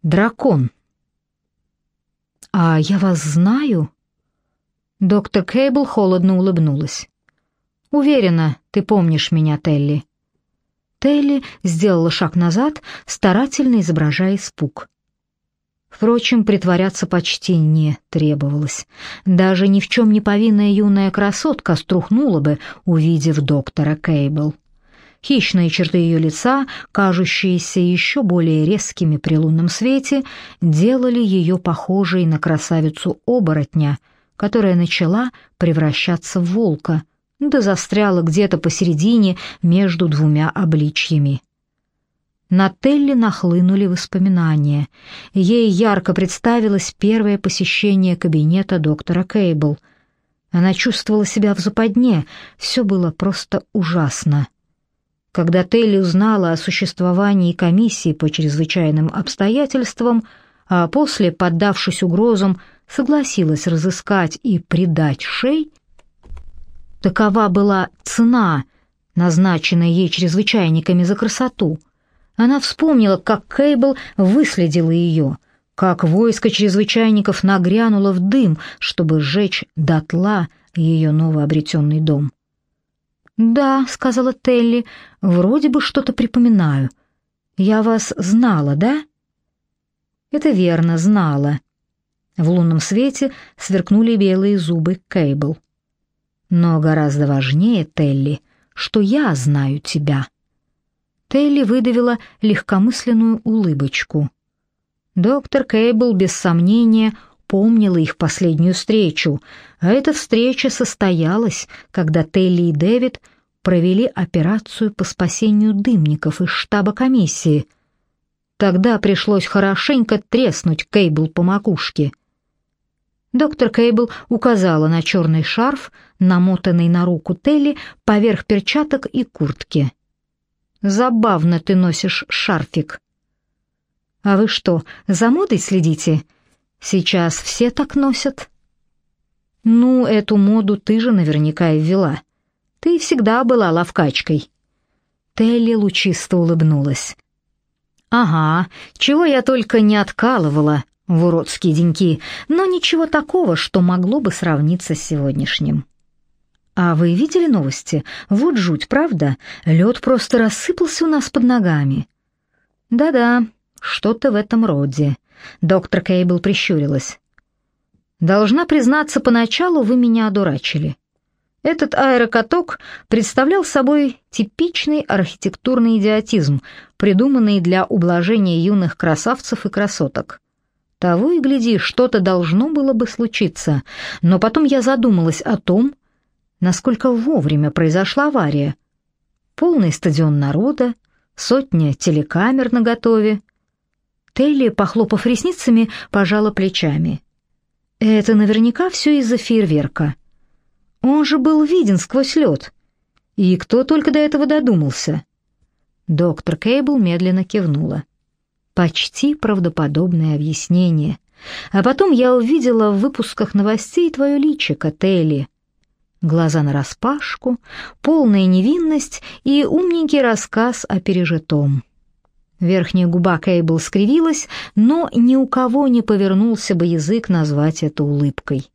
дракон. «А я вас знаю?» Доктор Кейбл холодно улыбнулась. «Уверена, ты помнишь меня, Телли». Телли сделала шаг назад, старательно изображая испуг. Впрочем, притворяться почти не требовалось. Даже ни в чем не повинная юная красотка струхнула бы, увидев доктора Кейбл. Хищные черты ее лица, кажущиеся еще более резкими при лунном свете, делали ее похожей на красавицу-оборотня, которая начала превращаться в волка, да застряла где-то посередине между двумя обличьями. На Телли нахлынули воспоминания. Ей ярко представилось первое посещение кабинета доктора Кейбл. Она чувствовала себя в западне, все было просто ужасно. Когда Телли узнала о существовании комиссии по чрезвычайным обстоятельствам, а после, поддавшись угрозам, согласилась разыскать и предать Шей, такова была цена, назначенная ей чрезвычайниками за красоту. Она вспомнила, как Кейбл выследила ее, как войско чрезвычайников нагрянуло в дым, чтобы сжечь дотла ее новообретенный дом. «Да», — сказала Телли, — «вроде бы что-то припоминаю. Я вас знала, да?» «Это верно, знала». В лунном свете сверкнули белые зубы Кейбл. «Но гораздо важнее, Телли, что я знаю тебя». Телли выдавила легкомысленную улыбочку. Доктор Кейбл, без сомнения, помнила их последнюю встречу, а эта встреча состоялась, когда Телли и Дэвид провели операцию по спасению дымников из штаба комиссии. Тогда пришлось хорошенько треснуть Кейбл по макушке. Доктор Кейбл указала на черный шарф, намотанный на руку Телли поверх перчаток и куртки. «Забавно ты носишь шарфик». «А вы что, за модой следите? Сейчас все так носят». «Ну, эту моду ты же наверняка и ввела. Ты всегда была ловкачкой». Телли лучисто улыбнулась. «Ага, чего я только не откалывала в уродские деньки, но ничего такого, что могло бы сравниться с сегодняшним». «А вы видели новости? Вот жуть, правда? Лед просто рассыпался у нас под ногами». «Да-да, что-то в этом роде». Доктор Кейбл прищурилась. «Должна признаться, поначалу вы меня одурачили. Этот аэрокаток представлял собой типичный архитектурный идиотизм, придуманный для ублажения юных красавцев и красоток. Того и гляди, что-то должно было бы случиться, но потом я задумалась о том, насколько вовремя произошла авария. Полный стадион народа, сотня телекамер наготове». Телли, похлопав ресницами, пожала плечами. «Это наверняка все из-за фейерверка. Он же был виден сквозь лед. И кто только до этого додумался?» Доктор Кейбл медленно кивнула. «Почти правдоподобное объяснение. А потом я увидела в выпусках новостей твое личико, Телли. Глаза нараспашку, полная невинность и умненький рассказ о пережитом». Верхняя губа Кейбл скривилась, но ни у кого не повернулся бы язык назвать это улыбкой.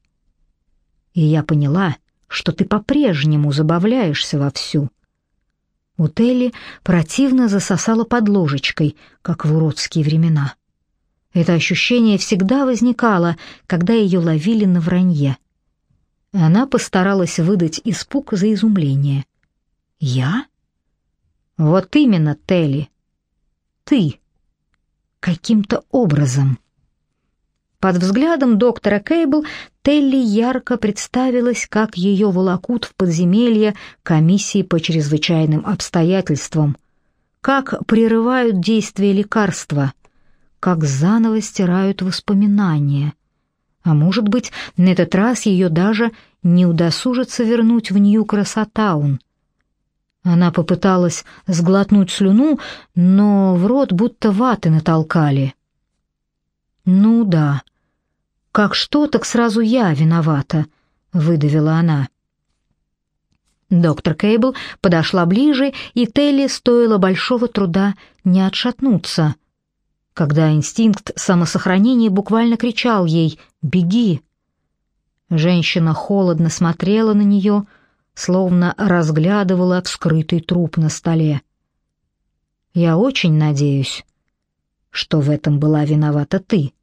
«И я поняла, что ты по-прежнему забавляешься вовсю». У Телли противно засосало под ложечкой, как в уродские времена. Это ощущение всегда возникало, когда ее ловили на вранье. Она постаралась выдать испуг за изумление. «Я?» «Вот именно, Телли. Ты. Каким-то образом». Под взглядом доктора Кейбл Телли ярко представилась, как ее волокут в подземелье комиссии по чрезвычайным обстоятельствам, как прерывают действие лекарства, как заново стирают воспоминания. А может быть, на этот раз ее даже не удосужится вернуть в Нью-Красотаун. Она попыталась сглотнуть слюну, но в рот будто ваты натолкали. «Ну да, как что, так сразу я виновата», — выдавила она. Доктор Кейбл подошла ближе, и Телли стоило большого труда не отшатнуться. когда инстинкт самосохранения буквально кричал ей «Беги!». Женщина холодно смотрела на нее, словно разглядывала вскрытый труп на столе. «Я очень надеюсь, что в этом была виновата ты».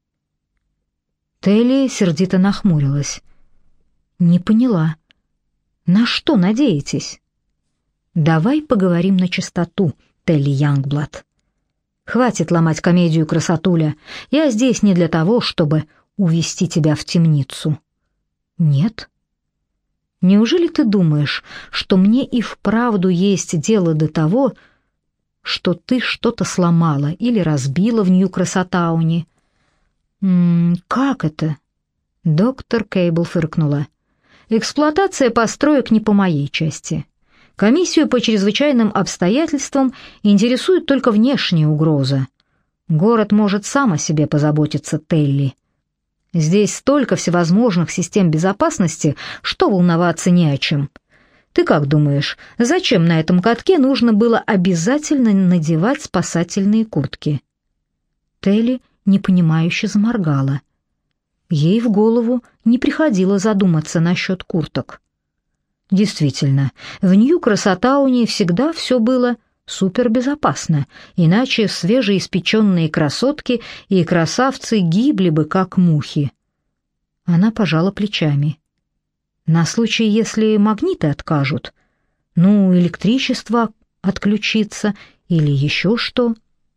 Телли сердито нахмурилась. «Не поняла. На что надеетесь?» «Давай поговорим на чистоту, Телли Янгблад. Хватит ломать комедию, красотуля. Я здесь не для того, чтобы увести тебя в темницу». «Нет». «Неужели ты думаешь, что мне и вправду есть дело до того, что ты что-то сломала или разбила в Нью-Красотауне?» «Как это?» Доктор Кейбл фыркнула. «Эксплуатация построек не по моей части. Комиссию по чрезвычайным обстоятельствам интересует только внешняя угроза. Город может сам о себе позаботиться, Телли. Здесь столько всевозможных систем безопасности, что волноваться не о чем. Ты как думаешь, зачем на этом катке нужно было обязательно надевать спасательные куртки?» Телли непонимающе заморгала. Ей в голову не приходило задуматься насчет курток. Действительно, в Нью-Красотауне всегда все было супербезопасно, иначе свежеиспеченные красотки и красавцы гибли бы, как мухи. Она пожала плечами. На случай, если магниты откажут, электричество отключится или еще что.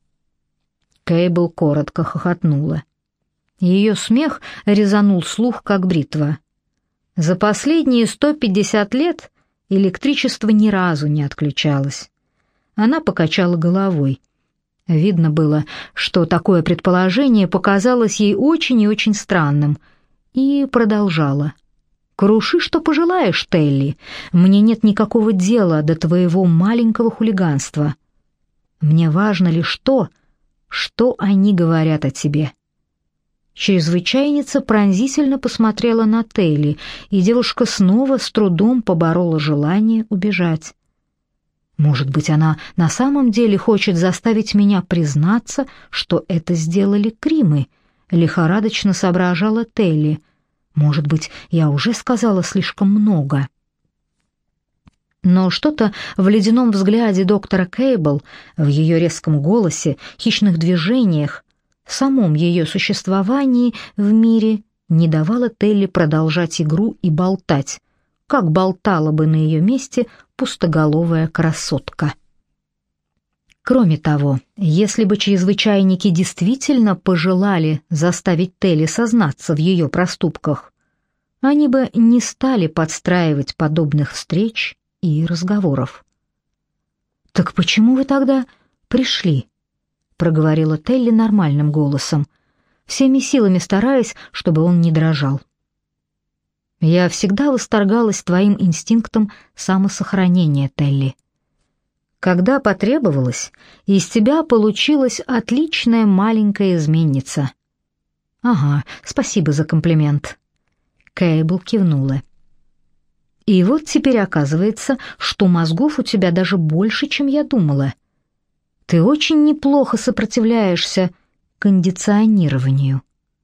Кейбл коротко хохотнула. Ее смех резанул слух, как бритва. За последние 150 лет электричество ни разу не отключалось. Она покачала головой. Видно было, что такое предположение показалось ей очень и очень странным, и продолжала. «Круши, что пожелаешь, Телли. Мне нет никакого дела до твоего маленького хулиганства. Мне важно лишь то, что они говорят о тебе». Чрезвычайница пронзительно посмотрела на Телли, и девушка снова с трудом поборола желание убежать. «Может быть, она на самом деле хочет заставить меня признаться, что это сделали Кримы?» — лихорадочно соображала Телли. «Может быть, я уже сказала слишком много». Но что-то в ледяном взгляде доктора Кейбл, в ее резком голосе, хищных движениях, в самом ее существовании в мире не давало Телли продолжать игру и болтать, как болтала бы на ее месте пустоголовая красотка. Кроме того, если бы чрезвычайники действительно пожелали заставить Телли сознаться в ее проступках, они бы не стали подстраивать подобных встреч и разговоров. «Так почему вы тогда пришли?» — проговорила Телли нормальным голосом, всеми силами стараясь, чтобы он не дрожал. «Я всегда восторгалась твоим инстинктом самосохранения, Телли. Когда потребовалось, из тебя получилась отличная маленькая изменница». «Ага, спасибо за комплимент». Кейбл кивнула. «И вот теперь оказывается, что мозгов у тебя даже больше, чем я думала. Ты очень неплохо сопротивляешься кондиционированию».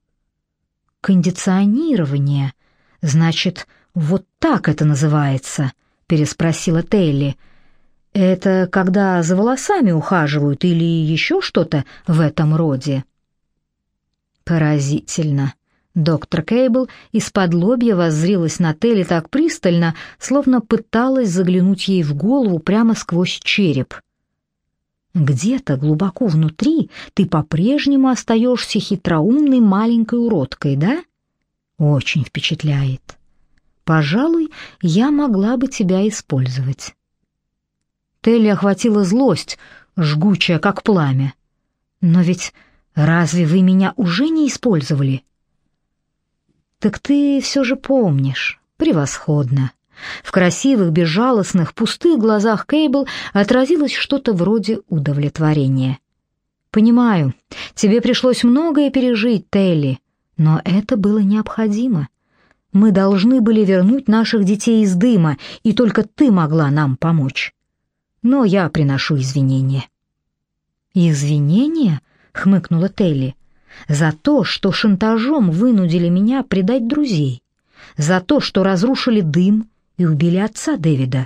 «Кондиционирование? Значит, вот так это называется?» — переспросила Телли. «Это когда за волосами ухаживают или еще что-то в этом роде?» «Поразительно». Доктор Кейбл исподлобья воззрилась на Телли так пристально, словно пыталась заглянуть ей в голову прямо сквозь череп. «Где-то глубоко внутри ты по-прежнему остаешься хитроумной маленькой уродкой, да? Очень впечатляет. Пожалуй, я могла бы тебя использовать». Телли охватила злость, жгучая, как пламя. «Но ведь разве вы меня уже не использовали?» «Так ты все же помнишь. Превосходно». В красивых, безжалостных, пустых глазах Кейбл отразилось что-то вроде удовлетворения. «Понимаю, тебе пришлось многое пережить, Телли, но это было необходимо. Мы должны были вернуть наших детей из дыма, и только ты могла нам помочь. Но я приношу извинения». «Извинения?» — хмыкнула Телли. «За то, что шантажом вынудили меня предать друзей. За то, что разрушили дым и убили отца Дэвида».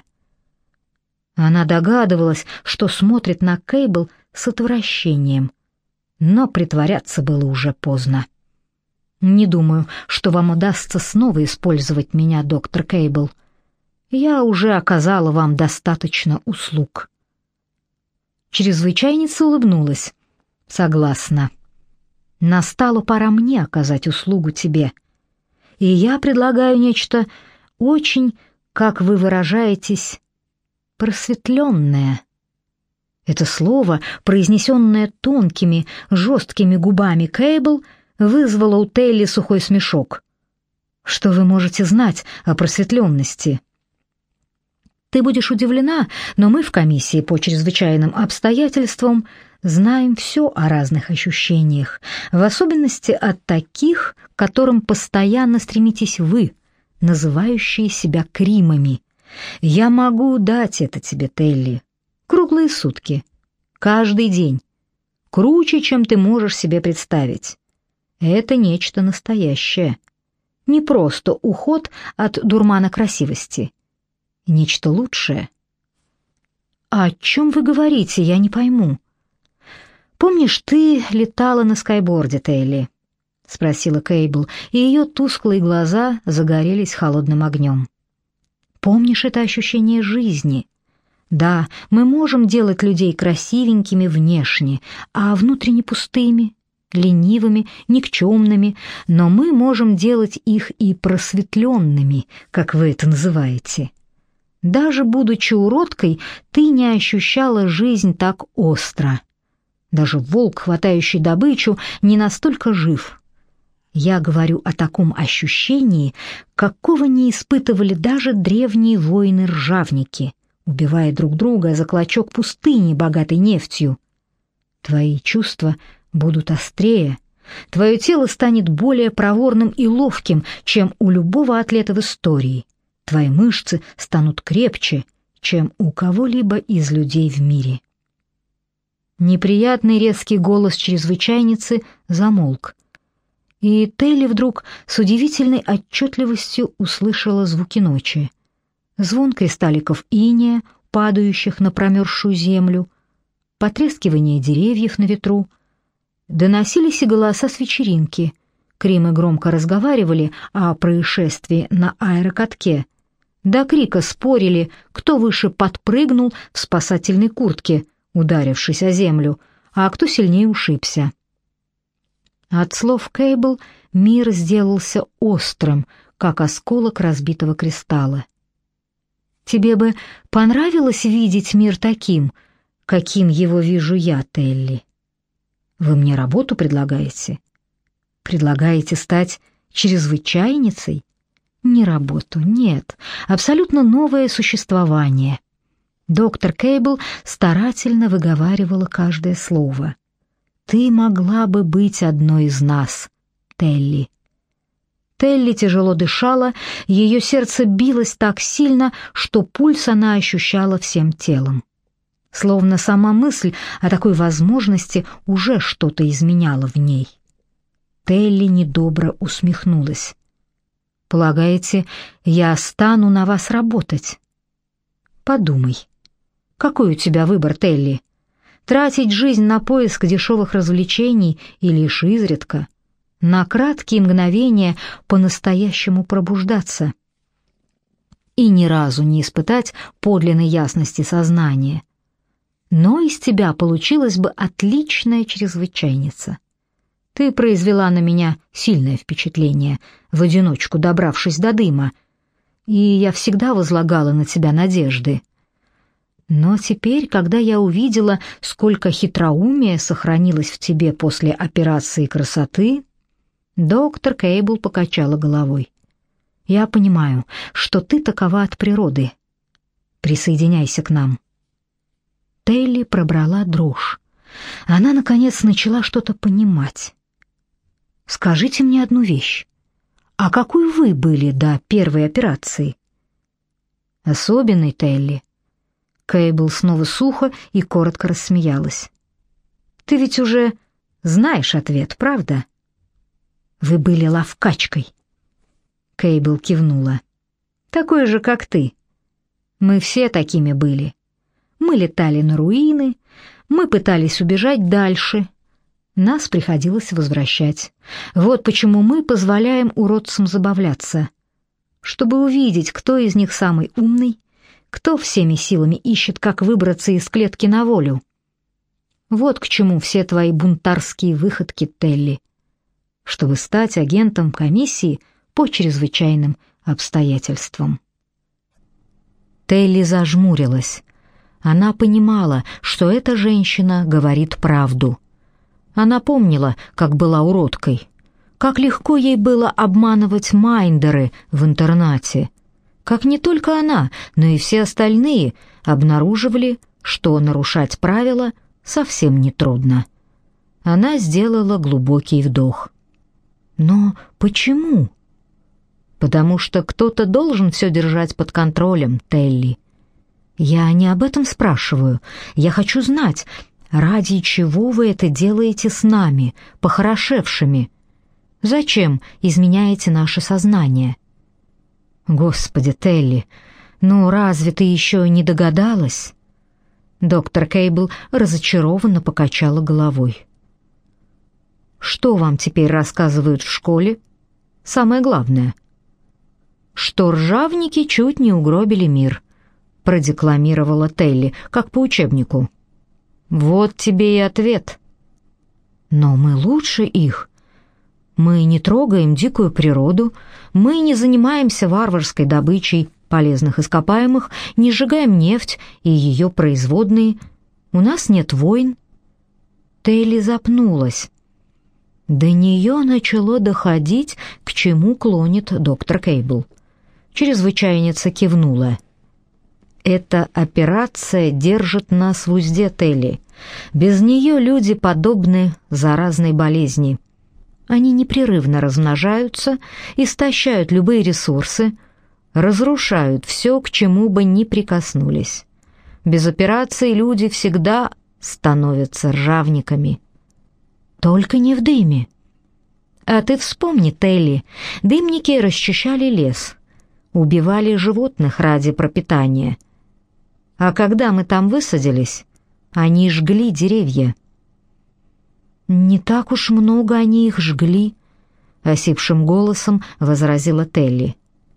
Она догадывалась, что смотрит на Кейбл с отвращением, но притворяться было уже поздно. «Не думаю, что вам удастся снова использовать меня, доктор Кейбл. Я уже оказала вам достаточно услуг». Чрезвычайница улыбнулась. «Согласна. Настала пора мне оказать услугу тебе. И я предлагаю нечто очень, как вы выражаетесь, просветленное». Это слово, произнесенное тонкими, жесткими губами Кейбл, вызвало у Телли сухой смешок. «Что вы можете знать о просветленности?» «Ты будешь удивлена, но мы в комиссии по чрезвычайным обстоятельствам знаем все о разных ощущениях, в особенности о таких, к которым постоянно стремитесь вы, называющие себя кримами. Я могу дать это тебе, Телли, круглые сутки, каждый день, круче, чем ты можешь себе представить. Это нечто настоящее, не просто уход от дурмана красивости, нечто лучшее». «О чем вы говорите, я не пойму». «Помнишь, ты летала на скайборде, Телли?» — спросила Кейбл, и ее тусклые глаза загорелись холодным огнем. «Помнишь это ощущение жизни? Да, мы можем делать людей красивенькими внешне, а внутренне пустыми, ленивыми, никчемными, но мы можем делать их и просветленными, как вы это называете. Даже будучи уродкой, ты не ощущала жизнь так остро. Даже волк, хватающий добычу, не настолько жив. Я говорю о таком ощущении, какого не испытывали даже древние воины-ржавники, убивая друг друга за клочок пустыни, богатой нефтью. Твои чувства будут острее, твое тело станет более проворным и ловким, чем у любого атлета в истории. Твои мышцы станут крепче, чем у кого-либо из людей в мире». Неприятный резкий голос чрезвычайницы замолк, и Телли вдруг с удивительной отчетливостью услышала звуки ночи. Звон кристалликов инея, падающих на промерзшую землю, потрескивание деревьев на ветру. Доносились и голоса с вечеринки. Кримы громко разговаривали о происшествии на аэрокатке. До крика спорили, кто выше подпрыгнул в спасательной куртке, ударившись о землю, а кто сильнее ушибся. От слов Кейбл мир сделался острым, как осколок разбитого кристалла. «Тебе бы понравилось видеть мир таким, каким его вижу я, Телли? Вы мне работу предлагаете? Предлагаете стать чрезвычайницей? Не работу, нет, абсолютно новое существование». Доктор Кейбл старательно выговаривала каждое слово. «Ты могла бы быть одной из нас, Телли». Телли тяжело дышала, ее сердце билось так сильно, что пульс она ощущала всем телом. Словно сама мысль о такой возможности уже что-то изменяла в ней. Телли недобро усмехнулась. «Полагаете, я стану на вас работать?» «Подумай. Какой у тебя выбор, Телли? Тратить жизнь на поиск дешевых развлечений и лишь изредка, на краткие мгновения по-настоящему пробуждаться и ни разу не испытать подлинной ясности сознания. Но из тебя получилась бы отличная чрезвычайница. Ты произвела на меня сильное впечатление, в одиночку добравшись до дыма, и я всегда возлагала на тебя надежды. Но теперь, когда я увидела, сколько хитроумия сохранилось в тебе после операции красоты, доктор Кейбл покачала головой. Я понимаю, что ты такова от природы. Присоединяйся к нам. Телли пробрала дрожь. Она, наконец, начала что-то понимать. Скажите мне одну вещь. А какой вы были до первой операции? Особенный, Телли. Кейбл снова сухо и коротко рассмеялась. «Ты ведь уже Знаешь ответ, правда? Вы были ловкачкой. Кейбл кивнула. Такой же, как ты. Мы все такими были. Мы летали на руины, мы пытались убежать дальше. Нас приходилось возвращать. Вот почему мы позволяем уродцам забавляться. Чтобы увидеть, кто из них самый умный, кто всеми силами ищет, как выбраться из клетки на волю. Вот к чему все твои бунтарские выходки, Телли. Чтобы стать агентом комиссии по чрезвычайным обстоятельствам. Телли зажмурилась. Она понимала, что эта женщина говорит правду. Она помнила, как была уродкой, как легко ей было обманывать Майндеры в интернате, как не только она, но и все остальные обнаруживали, что нарушать правила совсем не трудно. Она сделала глубокий вдох. Но почему? Потому что кто-то должен все держать под контролем, Телли. Я не об этом спрашиваю. Я хочу знать, ради чего вы это делаете с нами, похорошевшими? Зачем изменяете наше сознание? Господи, Телли, ну разве ты еще не догадалась? Доктор Кейбл разочарованно покачала головой. Что вам теперь рассказывают в школе? Самое главное. Что ржавники чуть не угробили мир, продекламировала Телли, как по учебнику. Вот тебе и ответ. Но мы лучше их. Мы не трогаем дикую природу, мы не занимаемся варварской добычей полезных ископаемых, не сжигаем нефть и ее производные. У нас нет войн. Телли запнулась. До нее начало доходить, к чему клонит доктор Кейбл. Чрезвычайница кивнула. Эта операция держит нас в узде, Телли. Без нее люди подобны заразной болезни. Они непрерывно размножаются, истощают любые ресурсы, разрушают все, к чему бы ни прикоснулись. Без операции люди всегда становятся ржавниками. Только не в дыме. А ты вспомни, Телли, дымники расчищали лес, убивали животных ради пропитания. А когда мы там высадились, они жгли деревья. Не так уж много они их жгли, осипшим голосом возразила Телли.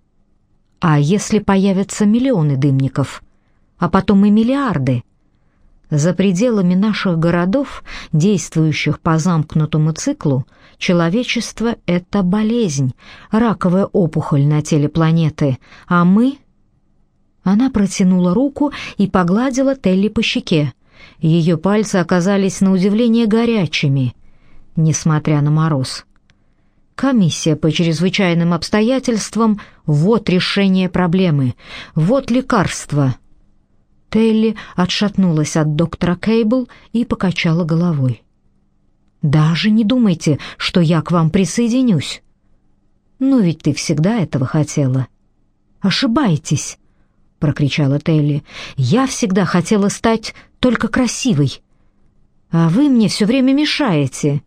А если появятся миллионы дымников, а потом и миллиарды? За пределами наших городов, действующих по замкнутому циклу, человечество — это болезнь, раковая опухоль на теле планеты, а мы... Она протянула руку и погладила Телли по щеке. Ее пальцы оказались на удивление горячими, несмотря на мороз. Комиссия по чрезвычайным обстоятельствам — вот решение проблемы, вот лекарство. Телли отшатнулась от доктора Кейбл и покачала головой. «Даже не думайте, что я к вам присоединюсь. Но ведь ты всегда этого хотела». «Ошибаетесь», — прокричала Телли. «Я всегда хотела стать только красивой, а вы мне все время мешаете».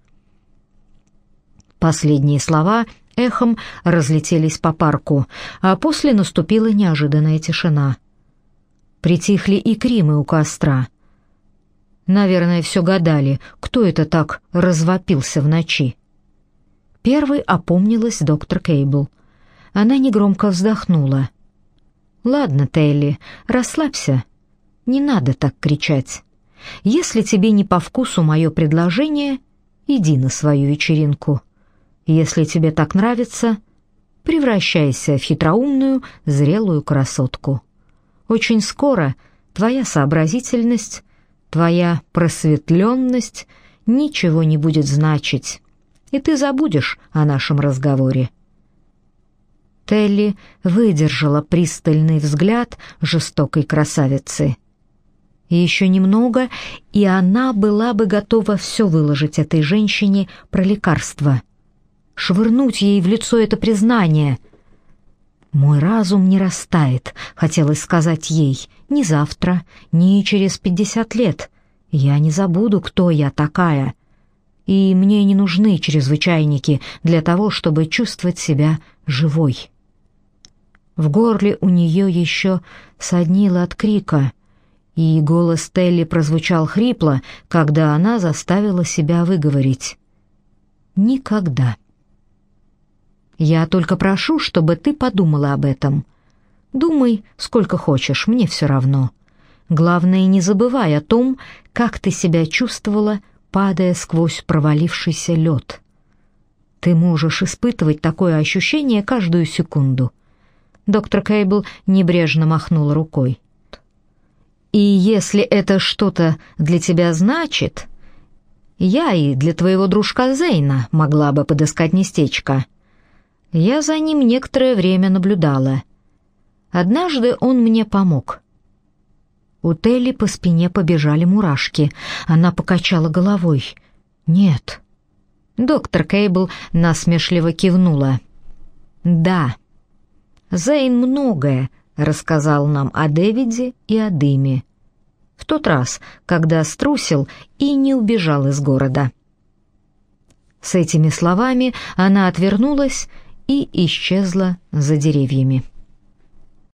Последние слова эхом разлетелись по парку, а после наступила неожиданная тишина. Притихли и кримы у костра. Наверное, все гадали, кто это так развопился в ночи. Первой опомнилась доктор Кейбл. Она негромко вздохнула. «Ладно, Телли, расслабься. Не надо так кричать. Если тебе не по вкусу мое предложение, иди на свою вечеринку. Если тебе так нравится, превращайся в хитроумную, зрелую красотку. Очень скоро твоя сообразительность, твоя просветленность ничего не будет значить, и ты забудешь о нашем разговоре». Телли выдержала пристальный взгляд жестокой красавицы. Еще немного, и она была бы готова все выложить этой женщине про лекарство, швырнуть ей в лицо это признание. «Мой разум не растает», — хотелось сказать ей, — «ни завтра, ни через 50 лет. Я не забуду, кто я такая. и мне не нужны чрезвычайники для того, чтобы чувствовать себя живой. В горле у нее еще соднило от крика, и голос Телли прозвучал хрипло, когда она заставила себя выговорить: «Никогда». «Я только прошу, чтобы ты подумала об этом. Думай, сколько хочешь, мне все равно. Главное, не забывай о том, как ты себя чувствовала, падая сквозь провалившийся лед. Ты можешь испытывать такое ощущение каждую секунду». Доктор Кейбл небрежно махнул рукой. «И если это что-то для тебя значит, я и для твоего дружка Зейна могла бы подыскать местечко. Я за ним некоторое время наблюдала. Однажды он мне помог». У Телли по спине побежали мурашки. Она покачала головой. «Нет». Доктор Кейбл насмешливо кивнула. «Да. Зейн многое рассказал нам о Дэвиде и о дыме. В тот раз, когда струсил и не убежал из города». С этими словами она отвернулась и исчезла за деревьями.